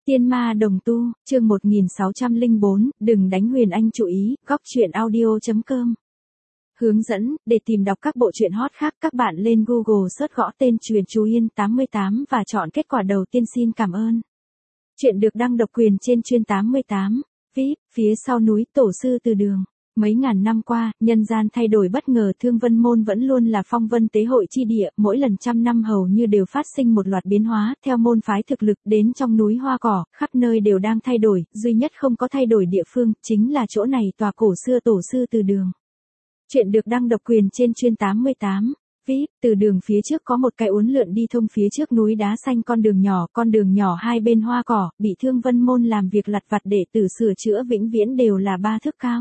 Tiên ma đồng tu, chương 1604, đừng đánh Huyền Anh chú ý, góc truyện audio.com. Hướng dẫn, để tìm đọc các bộ truyện hot khác các bạn lên Google search gõ tên Truyện Chú Yên 88 và chọn kết quả đầu tiên xin cảm ơn. Chuyện được đăng độc quyền trên Truyện 88, VIP, phía sau núi Tổ sư Từ Đường. Mấy ngàn năm qua, nhân gian thay đổi bất ngờ, Thương Vân Môn vẫn luôn là phong vân tế hội chi địa, mỗi lần trăm năm hầu như đều phát sinh một loạt biến hóa, theo môn phái thực lực đến trong núi hoa cỏ, khắp nơi đều đang thay đổi, duy nhất không có thay đổi địa phương, chính là chỗ này tòa cổ xưa Tổ sư Từ Đường. Chuyện được đăng độc quyền trên Truyện 88. VIP, từ đường phía trước có một cái uốn lượn đi thông phía trước núi đá xanh, con đường nhỏ hai bên hoa cỏ, bị Thương Vân Môn làm việc lặt vặt để tử sửa chữa vĩnh viễn đều là 3 thước cao.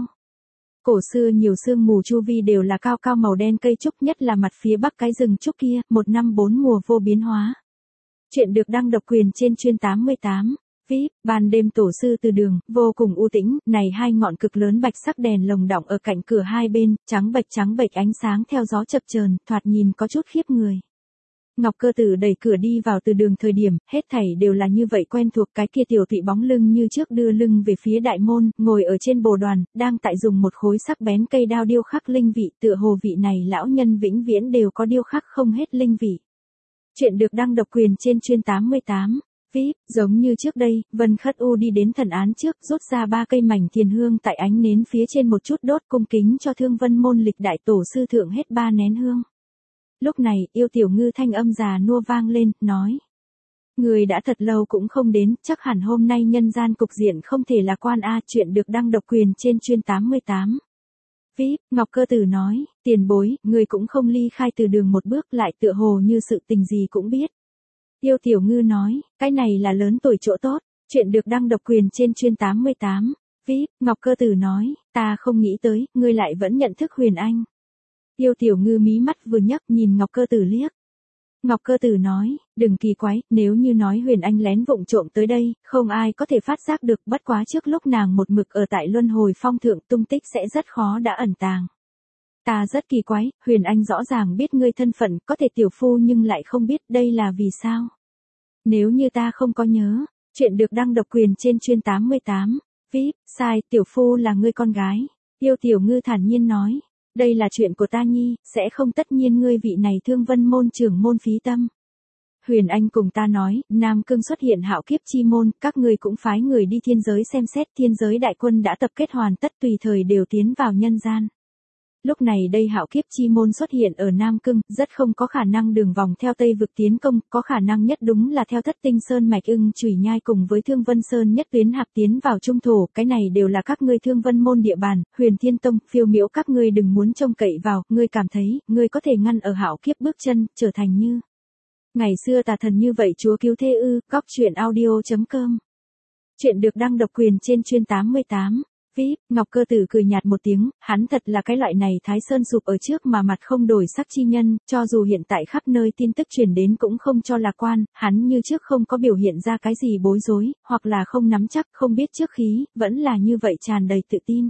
Cổ xưa nhiều sương mù chu vi đều là cao cao màu đen cây trúc, nhất là mặt phía bắc cái rừng trúc kia, một năm 4 mùa vô biến hóa. Chuyện được đăng độc quyền trên Truyện 88. VIP, ban đêm Tổ sư Từ Đường, vô cùng u tĩnh, này hai ngọn cực lớn bạch sắc đèn lồng đọng ở cạnh cửa hai bên, trắng bệch ánh sáng theo gió chập chờn, thoạt nhìn có chút khiếp người. Ngọc Cơ Tử đẩy cửa đi vào Từ Đường thời điểm, hết thảy đều là như vậy quen thuộc, cái kia tiểu tụy bóng lưng như trước đưa lưng về phía đại môn, ngồi ở trên bồ đoàn, đang tại dùng một khối sắc bén cây đao điêu khắc linh vị, tựa hồ vị này lão nhân vĩnh viễn đều có điêu khắc không hết linh vị. Chuyện được đăng độc quyền trên Truyện 88. VIP, giống như trước đây, Vân Khất U đi đến thần án trước, rút ra 3 cây mảnh thiền hương tại ánh nến phía trên một chút đốt, cung kính cho Thương Vân Môn lịch đại tổ sư thượng hết 3 nén hương. Lúc này, Yêu Tiểu Ngư thanh âm già nua vang lên, nói: người đã thật lâu cũng không đến, chắc hẳn hôm nay nhân gian cục diện không thể lạc quan a. Chuyện được đăng độc quyền trên Truyện 88. VIP, Ngọc Cơ Tử nói: tiền bối, người cũng không ly khai Từ Đường một bước, lại tựa hồ như sự tình gì cũng biết. Yêu Tiểu Ngư nói: cái này là lớn tuổi chỗ tốt. Chuyện được đăng độc quyền trên Truyện 88. VIP, Ngọc Cơ Tử nói: ta không nghĩ tới, ngươi lại vẫn nhận thức Huyền Anh. Yêu Tiểu Ngư mí mắt vừa nhấc nhìn Ngọc Cơ Tử liếc. Ngọc Cơ Tử nói: đừng kỳ quái, nếu như nói Huyền Anh lén vụng trộm tới đây, không ai có thể phát giác được, bất quá trước lúc nàng một mực ở tại Luân Hồi Phong thượng, tung tích sẽ rất khó đã ẩn tàng. Ta rất kỳ quái, Huyền Anh rõ ràng biết ngươi thân phận, có thể tiểu phu nhưng lại không biết, đây là vì sao? Nếu như ta không có nhớ. Chuyện được đăng độc quyền trên Truyện 88. VIP, sai, tiểu phu là ngươi con gái. Yêu Tiểu Ngư thản nhiên nói: đây là chuyện của ta nhi, sẽ không tất nhiên ngươi vị này Thương Vân Môn trưởng môn phí tâm. Huyền Anh cùng ta nói, Nam Cương xuất hiện hạo kiếp chi môn, các ngươi cũng phái người đi thiên giới xem xét, thiên giới đại quân đã tập kết hoàn tất, tùy thời đều tiến vào nhân gian. Lúc này đây hạo kiếp chi môn xuất hiện ở Nam Cương, rất không có khả năng đường vòng theo Tây vực tiến công, có khả năng nhất đúng là theo Thất Tinh Sơn mạch Ưng Chùy Nhai cùng với Thương Vân Sơn nhất tuyến hạp tiến vào trung thổ, cái này đều là các ngươi Thương Vân Môn địa bàn, Huyền Thiên Tông, phiêu miễu các ngươi đừng muốn trông cậy vào, ngươi cảm thấy, ngươi có thể ngăn ở hạo kiếp bước chân, trở thành như ngày xưa tà thần như vậy chúa cứu thế ư. Góc truyện audio.com. Chuyện được đăng độc quyền trên Truyện 88. VIP, Ngọc Cơ Tử cười nhạt một tiếng, hắn thật là cái loại này Thái Sơn sụp ở trước mà mặt không đổi sắc chi nhân, cho dù hiện tại khắp nơi tin tức truyền đến cũng không cho lạc quan, hắn như trước không có biểu hiện ra cái gì bối rối, hoặc là không nắm chắc, không biết trước khí, vẫn là như vậy tràn đầy tự tin.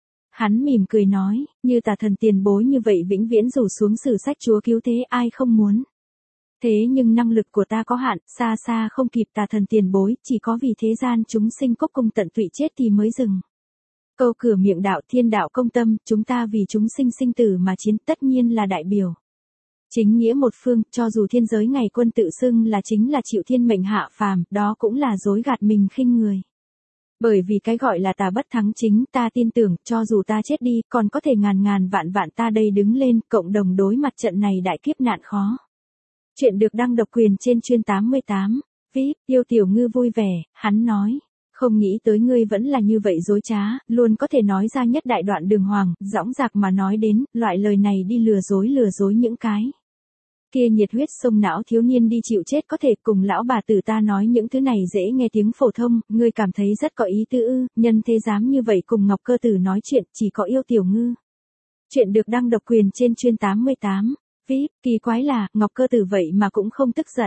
Hắn mỉm cười nói, như tà thần tiền bối như vậy vĩnh viễn rủ xuống sử sách chúa cứu thế, ai không muốn. Thế nhưng năng lực của ta có hạn, xa xa không kịp tà thần tiền bối, chỉ có vì thế gian chúng sinh cốc cùng tận tụy chết thì mới dừng. Câu cửa miệng đạo thiên đạo công tâm, chúng ta vì chúng sinh sinh tử mà chiến, tất nhiên là đại biểu chính nghĩa một phương, cho dù thiên giới ngày quân tự xưng là chính là chịu thiên mệnh hạ phàm, đó cũng là dối gạt mình khinh người. Bởi vì cái gọi là tà bất thắng chính, ta tin tưởng, cho dù ta chết đi, còn có thể ngàn vạn ta đây đứng lên, cộng đồng đối mặt trận này đại kiếp nạn khó. Chuyện được đăng độc quyền trên Truyện 88. VIP, Yêu Tiểu Ngư vui vẻ, hắn nói: không nghĩ tới ngươi vẫn là như vậy dối trá, luôn có thể nói ra nhất đại đoạn đường hoàng, dõng dạc mà nói đến, loại lời này đi lừa dối những cái kia nhiệt huyết sông não thiếu niên đi chịu chết có thể cùng lão bà tử ta nói những thứ này dễ nghe tiếng phổ thông, ngươi cảm thấy rất có ý tứ ư, nhân thế dám như vậy cùng Ngọc Cơ Tử nói chuyện, chỉ có Yêu Tiểu Ngư. Chuyện được đăng độc quyền trên Truyện 88. VIP, kỳ quái là, Ngọc Cơ Tử vậy mà cũng không tức giận.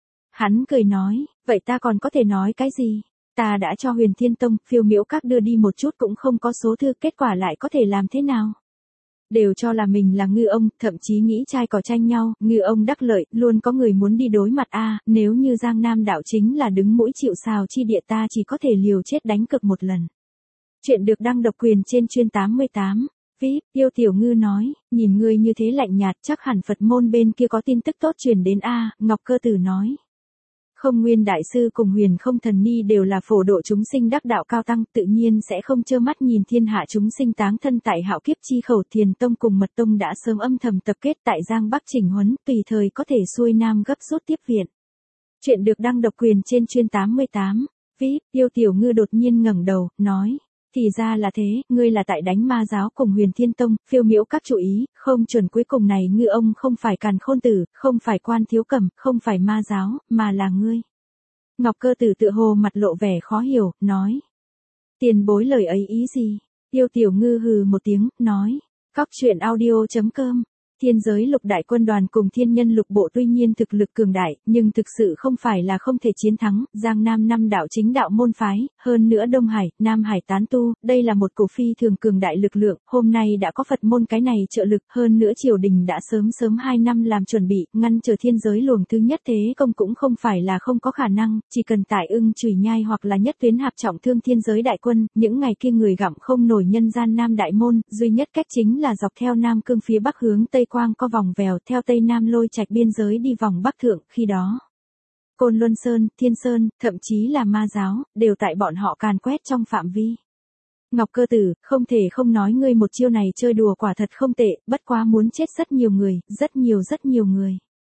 Hắn cười nói, vậy ta còn có thể nói cái gì? Ta đã cho Huyền Thiên Tông, phiêu miễu các đưa đi một chút cũng không có số thư, kết quả lại có thể làm thế nào? Đều cho là mình là ngư ông, thậm chí nghĩ trai cỏ tranh nhau, ngư ông đắc lợi, luôn có người muốn đi đối mặt nếu như Giang Nam đạo chính là đứng mũi chịu sào chi địa ta chỉ có thể liều chết đánh cược một lần. Chuyện được đăng độc quyền trên chuyên 88. VIP, Yêu Tiểu Ngư nói, nhìn ngươi như thế lạnh nhạt chắc hẳn Phật môn bên kia có tin tức tốt truyền đến Ngọc Cơ Tử nói. Không Nguyên Đại Sư cùng Huyền Không Thần Ni đều là phổ độ chúng sinh đắc đạo cao tăng, tự nhiên sẽ không trơ mắt nhìn thiên hạ chúng sinh táng thân tại hạo kiếp chi khẩu. Thiền Tông cùng Mật Tông đã sớm âm thầm tập kết tại Giang Bắc chỉnh huấn, tùy thời có thể xuôi nam gấp rút tiếp viện. Chuyện được đăng độc quyền trên chuyên 88. VIP, Yêu Tiểu Ngư đột nhiên ngẩng đầu, nói. Thì ra là thế, ngươi là tại đánh ma giáo cùng Huyền Thiên Tông, phiêu miễu các chủ ý, không chuẩn cuối cùng này ngư ông không phải Càn Khôn Tử, không phải Quan Thiếu Cẩm, không phải ma giáo, mà là ngươi. Ngọc Cơ Tử tựa hồ mặt lộ vẻ khó hiểu, nói. Tiền bối lời ấy ý gì? Yêu Tiểu Ngư hừ một tiếng, nói. Cóc truyện audio.com. Thiên giới lục đại quân đoàn cùng thiên nhân lục bộ tuy nhiên thực lực cường đại, nhưng thực sự không phải là không thể chiến thắng. Giang Nam năm đạo chính đạo môn phái, hơn nữa Đông Hải, Nam Hải tán tu, đây là một cổ phi thường cường đại lực lượng. Hôm nay đã có Phật môn cái này trợ lực, hơn nữa triều đình đã sớm 2 năm làm chuẩn bị, ngăn trở thiên giới luồng thứ nhất thế công cũng không phải là không có khả năng, chỉ cần Tại Ưng Chùy Nhai hoặc là Nhất Tuyến Hạp trọng thương thiên giới đại quân, những ngày kia người gặm không nổi nhân gian Nam đại môn, duy nhất cách chính là dọc theo Nam Cương phía bắc hướng Tây Quang co vòng vèo theo Tây Nam Lôi Trạch biên giới đi vòng Bắc Thượng, khi đó. Côn Luân Sơn, Thiên Sơn, thậm chí là ma giáo, đều tại bọn họ càn quét trong phạm vi. Ngọc Cơ Tử, không thể không nói ngươi một chiêu này chơi đùa quả thật không tệ, bất quá muốn chết rất nhiều người, rất nhiều người.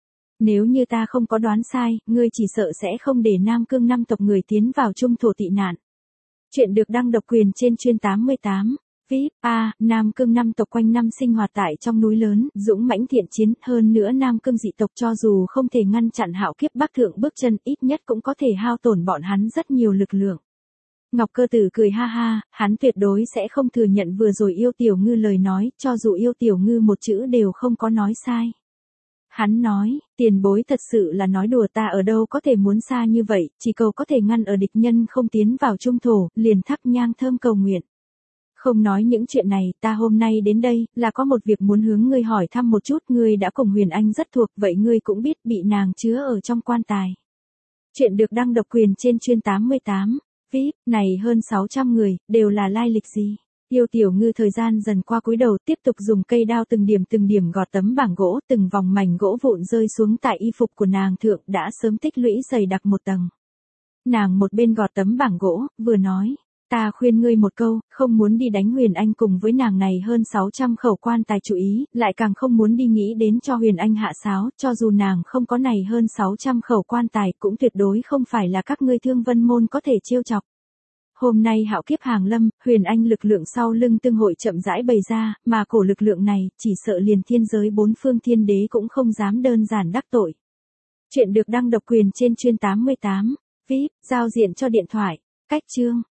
Nếu như ta không có đoán sai, ngươi chỉ sợ sẽ không để Nam Cương 5 tộc người tiến vào trung thổ tị nạn. Chuyện được đăng độc quyền trên chuyên 88. VIP, Nam Cương 5 tộc quanh năm sinh hoạt tại trong núi lớn, dũng mãnh thiện chiến, hơn nữa Nam Cương dị tộc cho dù không thể ngăn chặn hạo kiếp Bắc Thượng bước chân, ít nhất cũng có thể hao tổn bọn hắn rất nhiều lực lượng. Ngọc Cơ Tử cười ha ha, hắn tuyệt đối sẽ không thừa nhận vừa rồi Yêu Tiểu Ngư lời nói, cho dù Yêu Tiểu Ngư một chữ đều không có nói sai. Hắn nói, tiền bối thật sự là nói đùa, ta ở đâu có thể muốn xa như vậy, chỉ cầu có thể ngăn ở địch nhân không tiến vào trung thổ, liền thắp nhang thơm cầu nguyện. Không nói những chuyện này, ta hôm nay đến đây, là có một việc muốn hướng ngươi hỏi thăm một chút, ngươi đã cùng Huyền Anh rất thuộc, vậy ngươi cũng biết bị nàng chứa ở trong quan tài. Chuyện được đăng độc quyền trên chuyên 88. VIP, này hơn 600 người, đều là lai lịch gì? Yêu Tiểu Ngư thời gian dần qua cúi đầu tiếp tục dùng cây đao từng điểm gọt tấm bảng gỗ, từng vòng mảnh gỗ vụn rơi xuống tại y phục của nàng thượng đã sớm tích lũy dày đặc một tầng. Nàng một bên gọt tấm bảng gỗ, vừa nói. Ta khuyên ngươi một câu, không muốn đi đánh Huyền Anh cùng với nàng này hơn 600 khẩu quan tài chú ý, lại càng không muốn đi nghĩ đến cho Huyền Anh hạ sáo, cho dù nàng không có này hơn 600 khẩu quan tài cũng tuyệt đối không phải là các ngươi Thương Vân môn có thể trêu chọc. Hôm nay hạo kiếp hàng lâm, Huyền Anh lực lượng sau lưng tương hội chậm rãi bày ra, mà cổ lực lượng này, chỉ sợ liền thiên giới bốn phương thiên đế cũng không dám đơn giản đắc tội. Chuyện được đăng độc quyền trên chuyên 88. VIP, giao diện cho điện thoại. Cách chương.